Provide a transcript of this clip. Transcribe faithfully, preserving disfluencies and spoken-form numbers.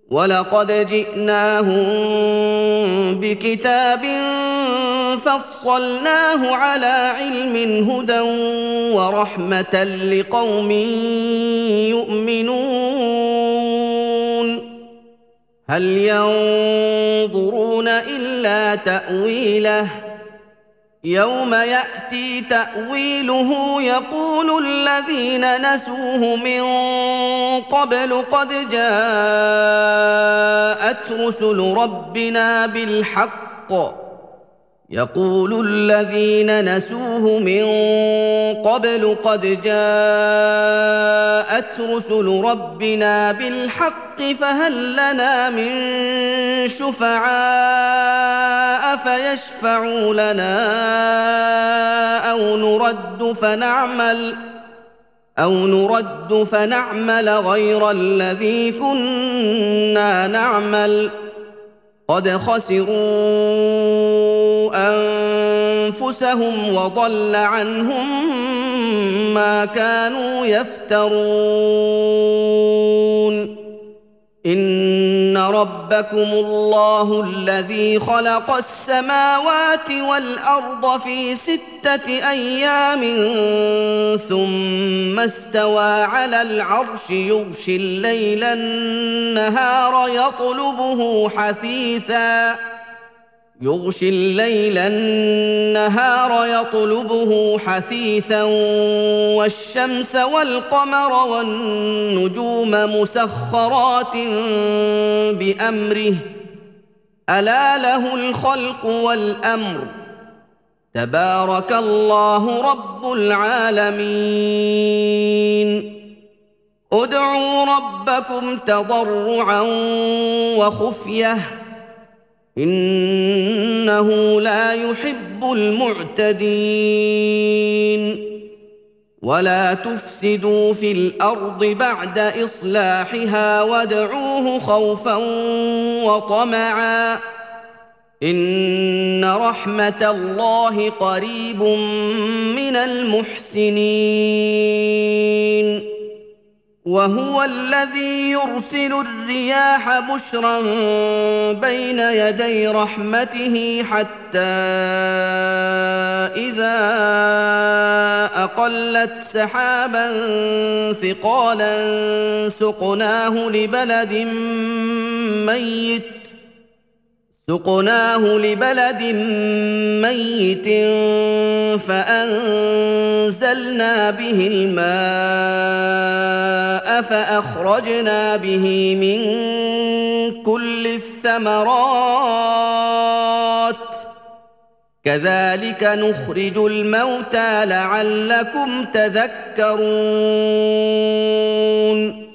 ولقد جئناهم بكتاب فصلناه على علم هدى ورحمة لقوم يؤمنون هل ينظرون إلا تأويله يوم يأتي تأويله يقول الذين نسوه من قبل قد جاءت رسل ربنا بالحق يقول الذين نسوه من قبل قد جاءت رسل ربنا بالحق فهل لنا من شفعاء فيشفعوا لنا أو نرد فنعمل أو نرد فنعمل غير الذي كنا نعمل قد خسروا أنفسهم وضل عنهم ما كانوا يفترون إن ربكم الله الذي خلق السماوات والأرض في ستة أيام ثم استوى على العرش يغشي الليل النهار يطلبه حثيثاً يغشي الليل النهار يطلبه حثيثا والشمس والقمر والنجوم مسخرات بأمره ألا له الخلق والأمر تبارك الله رب العالمين ادعوا ربكم تضرعا وخفية إنه لا يحب المعتدين ولا تفسدوا في الأرض بعد إصلاحها وادعوه خوفا وطمعا إن رحمة الله قريب من المحسنين وهو الذي يرسل الرياح بشرا بين يدي رحمته حتى إذا أقلت سحابا ثقالا سقناه لبلد ميت سقناه لبلد ميت فأنزلنا به الماء فأخرجنا به من كل الثمرات كذلك نخرج الموتى لعلكم تذكرون